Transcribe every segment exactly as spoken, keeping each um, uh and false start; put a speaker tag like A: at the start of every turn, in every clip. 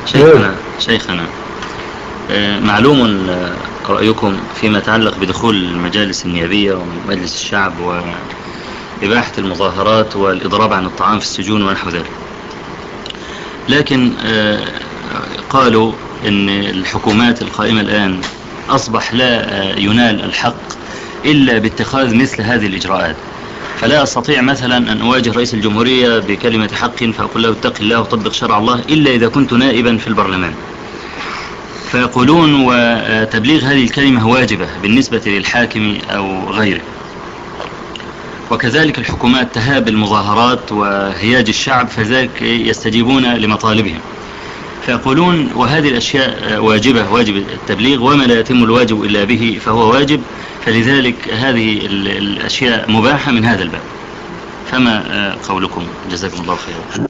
A: شيخنا شيخنا معلوم رأيكم فيما يتعلق بدخول المجالس النيابية ومجلس الشعب وإباحة المظاهرات والإضراب عن الطعام في السجون ونحو ذلك، لكن قالوا إن الحكومات القائمة الآن أصبح لا ينال الحق إلا باتخاذ مثل هذه الإجراءات، فلا أستطيع مثلا أن أواجه رئيس الجمهورية بكلمة حق فأقول له اتق الله وطبق شرع الله إلا إذا كنت نائبا في البرلمان. فيقولون وتبليغ هذه الكلمة واجبة بالنسبة للحاكم أو غيره، وكذلك الحكومات تهاب المظاهرات وهياج الشعب فذلك يستجيبون لمطالبهم، فيقولون وهذه الأشياء واجبة، واجب التبليغ، وما لا يتم الواجب إلا به فهو واجب، فلذلك هذه الأشياء مباحة من هذا الباب. فما قولكم؟ جزاكم الله خيرا.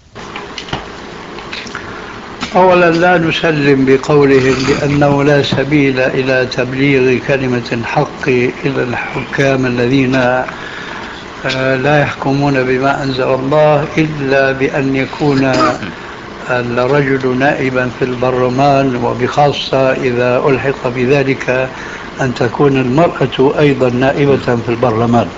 B: أولا لا نسلم بقولهم بأنه لا سبيل إلى تبليغ كلمة الحق إلى الحكام الذين لا يحكمون بما أنزل الله إلا بأن يكون الرجل نائبا في البرلمان، وبخاصة إذا ألحق بذلك أن تكون المرأة أيضا نائبة في البرلمان.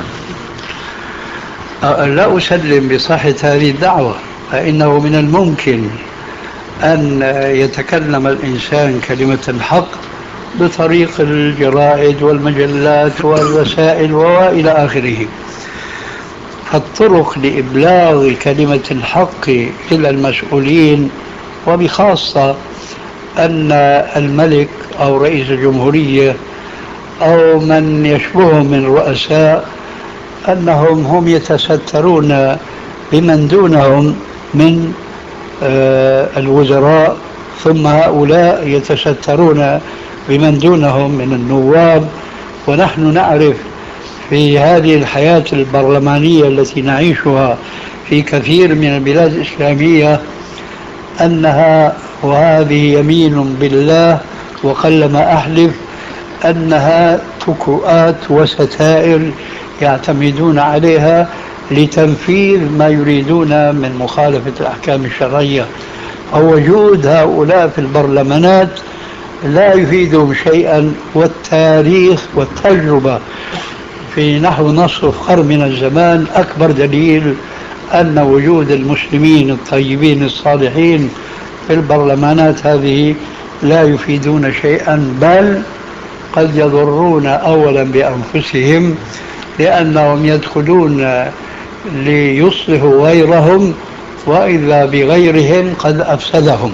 B: لا أسلم بصحة هذه الدعوة، فإنه من الممكن أن يتكلم الإنسان كلمة الحق بطريق الجرائد والمجلات والرسائل وإلى آخره. فالطرق لإبلاغ كلمة الحق إلى المسؤولين، وبخاصة أن الملك أو رئيس الجمهورية أو من يشبههم من رؤساء أنهم هم يتسترون بمن دونهم من الوزراء، ثم هؤلاء يتسترون بمن دونهم من النواب، ونحن نعرف في هذه الحياة البرلمانية التي نعيشها في كثير من البلاد الإسلامية أنها، وهذه يمين بالله وقلما أحلف، أنها تكؤات وستائر يعتمدون عليها لتنفيذ ما يريدون من مخالفة الأحكام الشرعية. ووجود هؤلاء في البرلمانات لا يفيدهم شيئا، والتاريخ والتجربة في نحو نصف قرن من الزمان أكبر دليل أن وجود المسلمين الطيبين الصالحين في البرلمانات هذه لا يفيدون شيئا، بل قد يضرون أولا بأنفسهم لأنهم يدخلون ليصلحوا غيرهم، وإذا بغيرهم قد أفسدهم.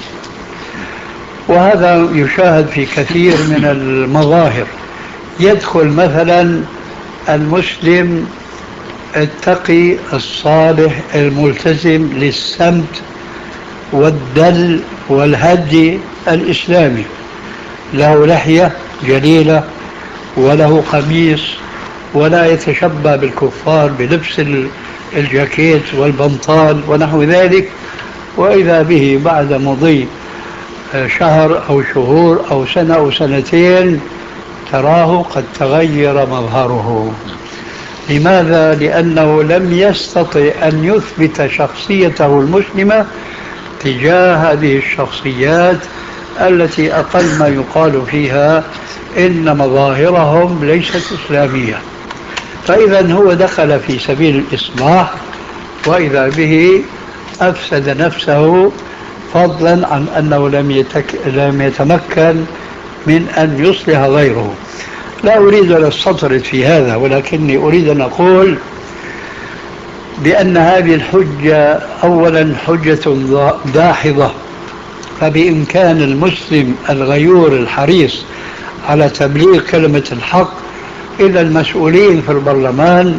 B: وهذا يشاهد في كثير من المظاهر. يدخل مثلا المسلم التقي الصالح الملتزم للسمت والدل والهدي الإسلامي، له لحية جليلة وله قميص ولا يتشبه بالكفار بلبس الجاكيت والبنطال ونحو ذلك، وإذا به بعد مضي شهر أو شهور أو سنة أو سنتين تراه قد تغير مظهره. لماذا؟ لأنه لم يستطع أن يثبت شخصيته المسلمة تجاه هذه الشخصيات التي أقل ما يقال فيها إن مظاهرهم ليست إسلامية. فإذا هو دخل في سبيل الإصلاح، وإذا به أفسد نفسه، فضلا عن أنه لم, يتك... لم يتمكن من أن يصلح غيره. لا أريد أن أستطرد في هذا، ولكني أريد أن أقول بأن هذه الحجة أولا حجة داحضة، فبإمكان المسلم الغيور الحريص على تبليغ كلمة الحق إلى المسؤولين في البرلمان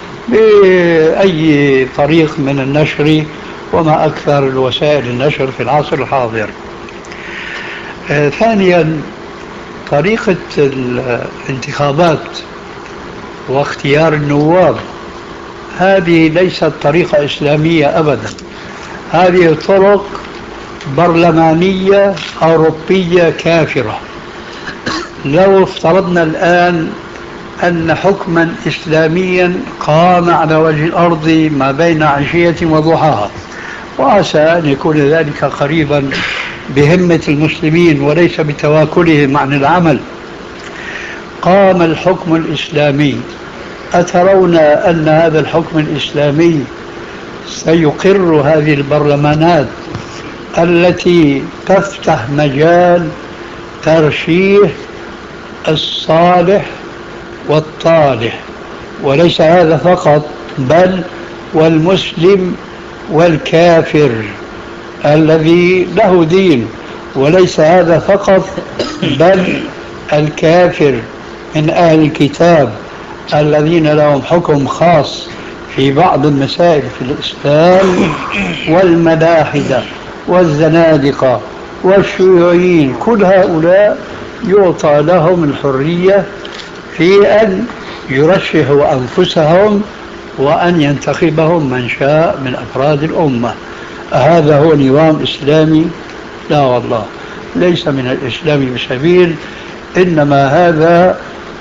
B: بأي طريق من النشر، وما أكثر الوسائل النشر في العصر الحاضر. آه ثانيا، طريقة الانتخابات واختيار النواب هذه ليست طريقة إسلامية أبدا، هذه طرق برلمانية أوروبية كافرة. لو افترضنا الآن أن حكما إسلاميا قام على وجه الأرض ما بين عشية وضحاها، وعسى أن يكون ذلك قريبا بهمة المسلمين وليس بتواكلهم عن العمل. قام الحكم الإسلامي. أترون أن هذا الحكم الإسلامي سيقر هذه البرلمانات التي تفتح مجال ترشيح الصالح والطالح، وليس هذا فقط، بل والمسلم والكافر الذي له دين، وليس هذا فقط، بل الكافر من أهل الكتاب الذين لهم حكم خاص في بعض المسائل في الإسلام، والملاحدة والزنادقة والشيوعيين، كل هؤلاء يعطى لهم الحرية في أن يرشحوا أنفسهم وأن ينتخبهم من شاء من أفراد الأمة. هذا هو نظام إسلامي؟ لا والله، ليس من الإسلام بسبيل، إنما هذا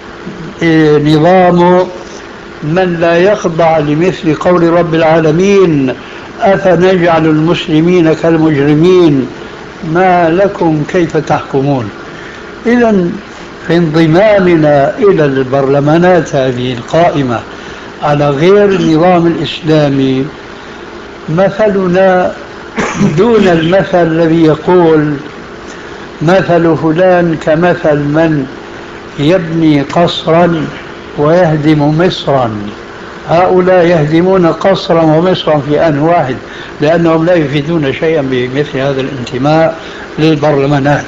B: نظام من لا يخضع لمثل قول رب العالمين: أفنجعل المسلمين كالمجرمين ما لكم كيف تحكمون. إذن في انضمامنا إلى البرلمانات هذه القائمة على غير النظام الإسلامي مثلنا دون المثل الذي يقول مثل فلان كمثل من يبني قصرا ويهدم مصرا. هؤلاء يهدمون قصرا ومصرا في آن واحد، لأنهم لا يفيدون شيئا بمثل هذا الانتماء للبرلمانات.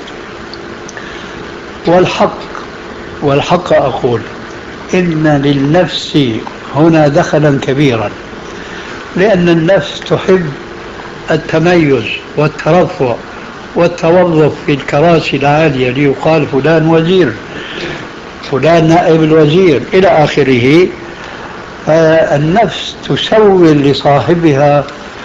B: والحق والحق أقول إن للنفس هنا دخلا كبيرا، لأن النفس تحب التميز والترفع والتوظف في الكراسي العالية، ليقال فلان وزير، فلان نائب الوزير إلى آخره. فالنفس تسول لصاحبها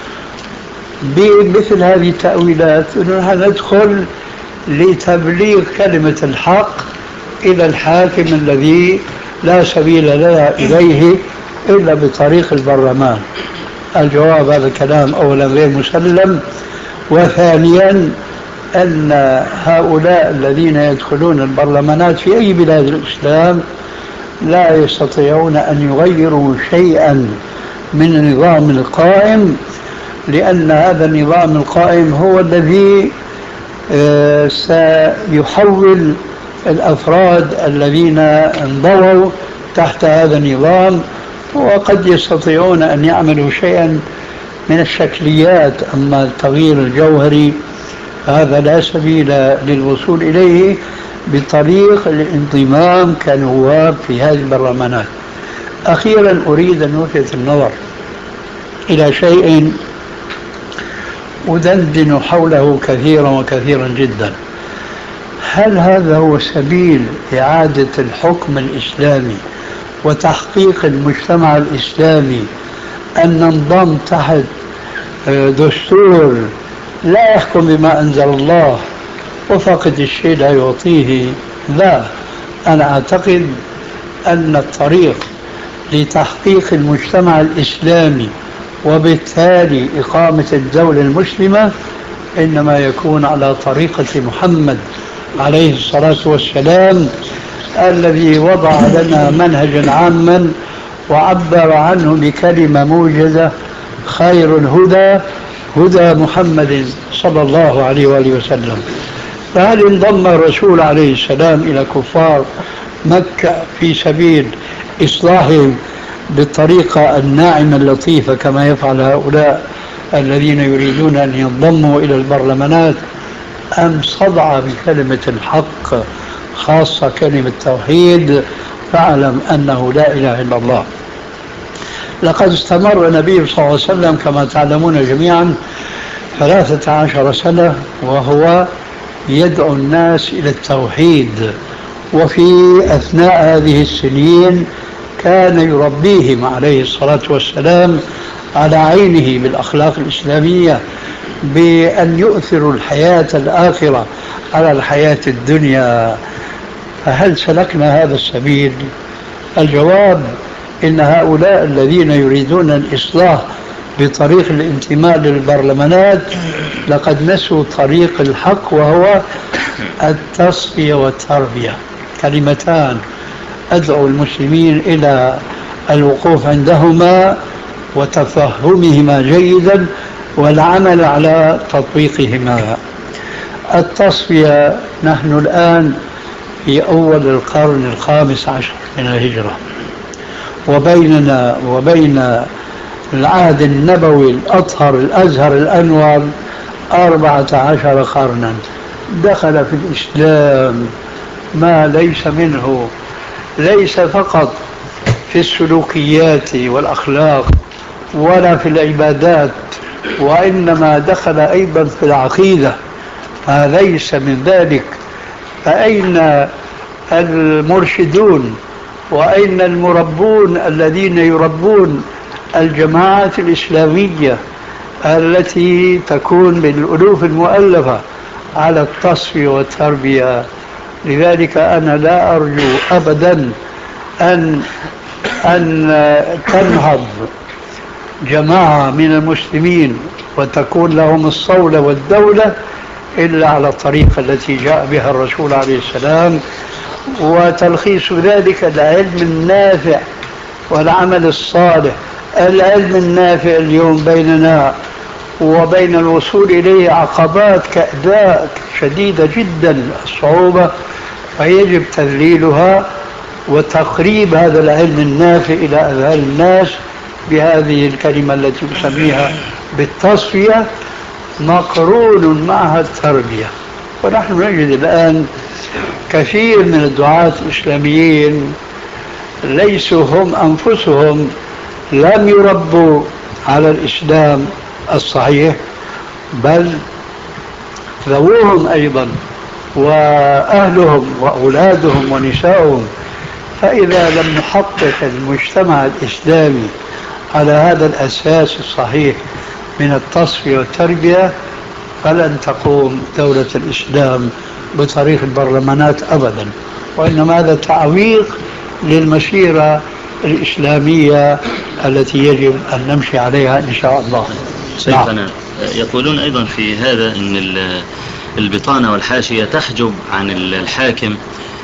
B: بمثل هذه التأويلات، أننا ندخل لتبليغ كلمة الحق إلى الحاكم الذي لا سبيل لنا إليه إلا بطريق البرلمان. الجواب هذا الكلام أولا غير مسلم، وثانيا أن هؤلاء الذين يدخلون البرلمانات في أي بلاد الإسلام لا يستطيعون أن يغيروا شيئا من النظام القائم، لأن هذا النظام القائم هو الذي سيحول الأفراد الذين انضووا تحت هذا النظام، وقد يستطيعون أن يعملوا شيئا من الشكليات، أما التغيير الجوهري هذا لا سبيل للوصول إليه بطريق الانضمام كنواب في هذه البرلمانات. أخيرا أريد أن ألفت النظر إلى شيء أدندن حوله كثيرا وكثيرا جدا. هل هذا هو سبيل إعادة الحكم الإسلامي وتحقيق المجتمع الإسلامي أن ننضم تحت دستور لا يحكم بما أنزل الله وفقد الشيء لا يعطيه؟ لا، أنا أعتقد أن الطريق لتحقيق المجتمع الإسلامي وبالتالي إقامة الدولة المسلمة إنما يكون على طريقة محمد عليه الصلاة والسلام، الذي وضع لنا منهجا عاما وعبر عنه بكلمة موجزة: خير الهدى هدى محمد صلى الله عليه وآله وسلم. فهل انضم الرسول عليه السلام إلى كفار مكة في سبيل إصلاحهم بالطريقة الناعمة اللطيفة كما يفعل هؤلاء الذين يريدون أن ينضموا إلى البرلمانات، أم صدع بكلمة الحق خاصة كلمة التوحيد؟ فاعلم أنه لا إله إلا الله. لقد استمر النبي صلى الله عليه وسلم كما تعلمون جميعا ثلاثة عشر سنة وهو يدعو الناس إلى التوحيد، وفي أثناء هذه السنين كان يربيهم عليه الصلاة والسلام على عينه بالأخلاق الإسلامية، بأن يؤثروا الحياة الآخرة على الحياة الدنيا. فهل سلكنا هذا السبيل؟ الجواب إن هؤلاء الذين يريدون الإصلاح بطريق الانتماء للبرلمانات لقد نسوا طريق الحق، وهو التصفية والتربية، كلمتان أدعو المسلمين إلى الوقوف عندهما وتفهمهما جيدا والعمل على تطبيقهما. التصفية، نحن الآن في أول القرن الخامس عشر من الهجرة، وبيننا وبين العهد النبوي الأطهر الأزهر الأنور أربعة عشر قرنا. دخل في الإسلام ما ليس منه، ليس فقط في السلوكيات والأخلاق ولا في العبادات، وإنما دخل أيضا في العقيدة ما ليس من ذلك. فأين المرشدون وأين المربون الذين يربون الجماعات الإسلامية التي تكون بالألوف المؤلفة على التصفية والتربية؟ لذلك أنا لا أرجو أبدا أن أن تنهض جماعة من المسلمين وتكون لهم الصولة والدولة إلا على الطريقة التي جاء بها الرسول عليه السلام، وتلخيص ذلك العلم النافع والعمل الصالح. العلم النافع اليوم بيننا وبين الوصول إليه عقبات كأداء شديدة جدا الصعوبة، فيجب تذليلها وتقريب هذا العلم النافع إلى أذهان الناس بهذه الكلمة التي نسميها بالتصفية، مقرون معها التربية. ونحن نجد الآن كثير من الدعاة الإسلاميين ليسوا هم أنفسهم لم يربوا على الإسلام الصحيح، بل ذووهم أيضا وأهلهم وأولادهم ونسائهم. فإذا لم نحقق المجتمع الإسلامي على هذا الأساس الصحيح من التصفية والتربية فلن تقوم دولة الإسلام بطريق البرلمانات أبدا، وإنما هذا تعويق للمسيرة الإسلامية التي يجب أن نمشي عليها إن شاء الله.
A: شيخنا، يقولون أيضا في هذا أن البطانة والحاشية تحجب عن الحاكم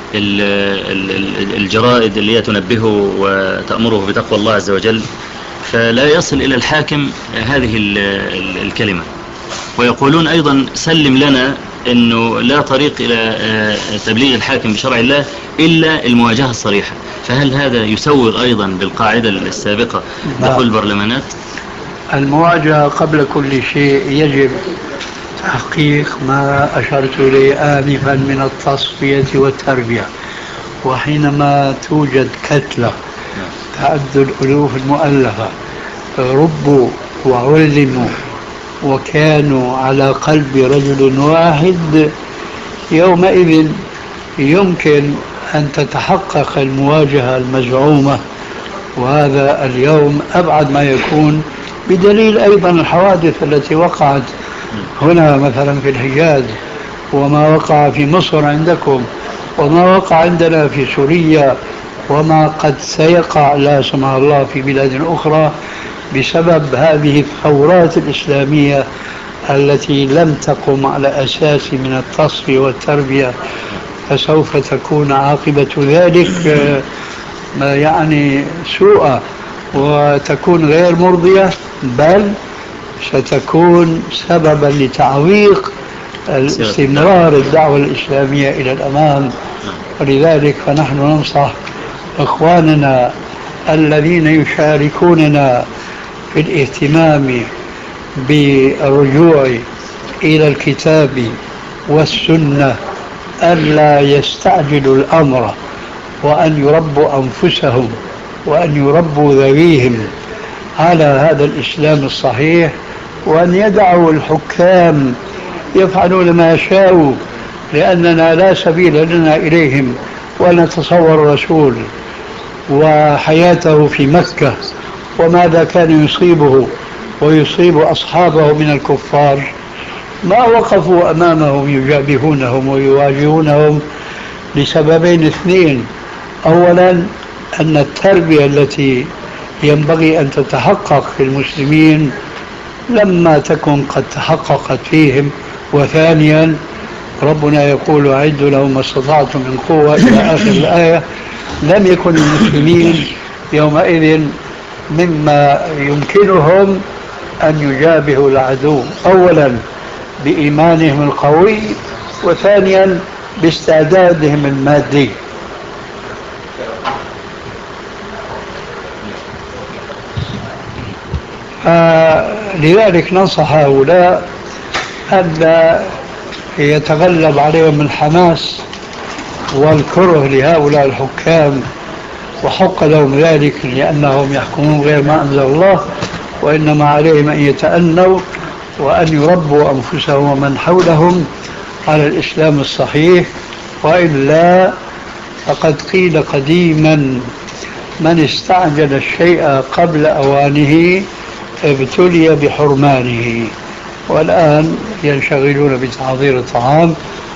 A: الجرائد اللي هي تنبهه وتأمره بتقوى الله عز وجل، فلا يصل إلى الحاكم هذه الكلمة. ويقولون أيضا سلم لنا أنه لا طريق إلى تبليغ الحاكم بشرع الله إلا المواجهة الصريحة، فهل هذا يسوغ أيضا بالقاعدة السابقة دخول البرلمانات؟
B: المواجهة قبل كل شيء يجب تحقيق ما أشرت إليه آنفا من التصفية والتربية. وحينما توجد كتلة تعد الألوف المؤلفة ربوا وعلموا وكانوا على قلب رجل واحد، يومئذ يمكن أن تتحقق المواجهة المزعومة. وهذا اليوم أبعد ما يكون، بدليل أيضا الحوادث التي وقعت هنا مثلا في الحجاز، وما وقع في مصر عندكم، وما وقع عندنا في سوريا، وما قد سيقع لا سمح الله في بلاد أخرى بسبب هذه الثورات الإسلامية التي لم تقم على أساس من التصفية والتربية. فسوف تكون عاقبة ذلك يعني سوءة وتكون غير مرضية، بل ستكون سببا لتعويق استمرار الدعوة الإسلامية إلى الأمام. ولذلك فنحن ننصح إخواننا الذين يشاركوننا في الاهتمام بالرجوع إلى الكتاب والسنة ألا يستعجلوا الأمر، وأن يربوا أنفسهم وأن يربوا ذويهم على هذا الإسلام الصحيح، وأن يدعوا الحكام يفعلون ما شاءوا، لأننا لا سبيل لنا إليهم. ونتصور الرسول وحياته في مكة وماذا كان يصيبه ويصيب أصحابه من الكفار، ما وقفوا أمامهم يجابهونهم ويواجهونهم لسببين اثنين: أولا أن التربية التي ينبغي أن تتحقق في المسلمين لما تكن قد تحققت فيهم. وثانيا ربنا يقول أعدوا لهم ما استطعتم من قوة إلى آخر الآية. لم يكن المسلمين يومئذ مما يمكنهم أن يجابهوا العدو، أولا بإيمانهم القوي، وثانيا باستعدادهم المادي. آه لذلك ننصح هؤلاء أن يتغلب عليهم الحماس والكره لهؤلاء الحكام، وحق لهم ذلك لأنهم يحكمون غير ما أنزل الله، وإنما عليهم أن يتأنوا وأن يربوا أنفسهم ومن حولهم على الإسلام الصحيح. وإلا فقد قيل قديما من استعجل الشيء قبل أوانه ابتلي بحرمانه. والآن ينشغلون بتحضير الطعام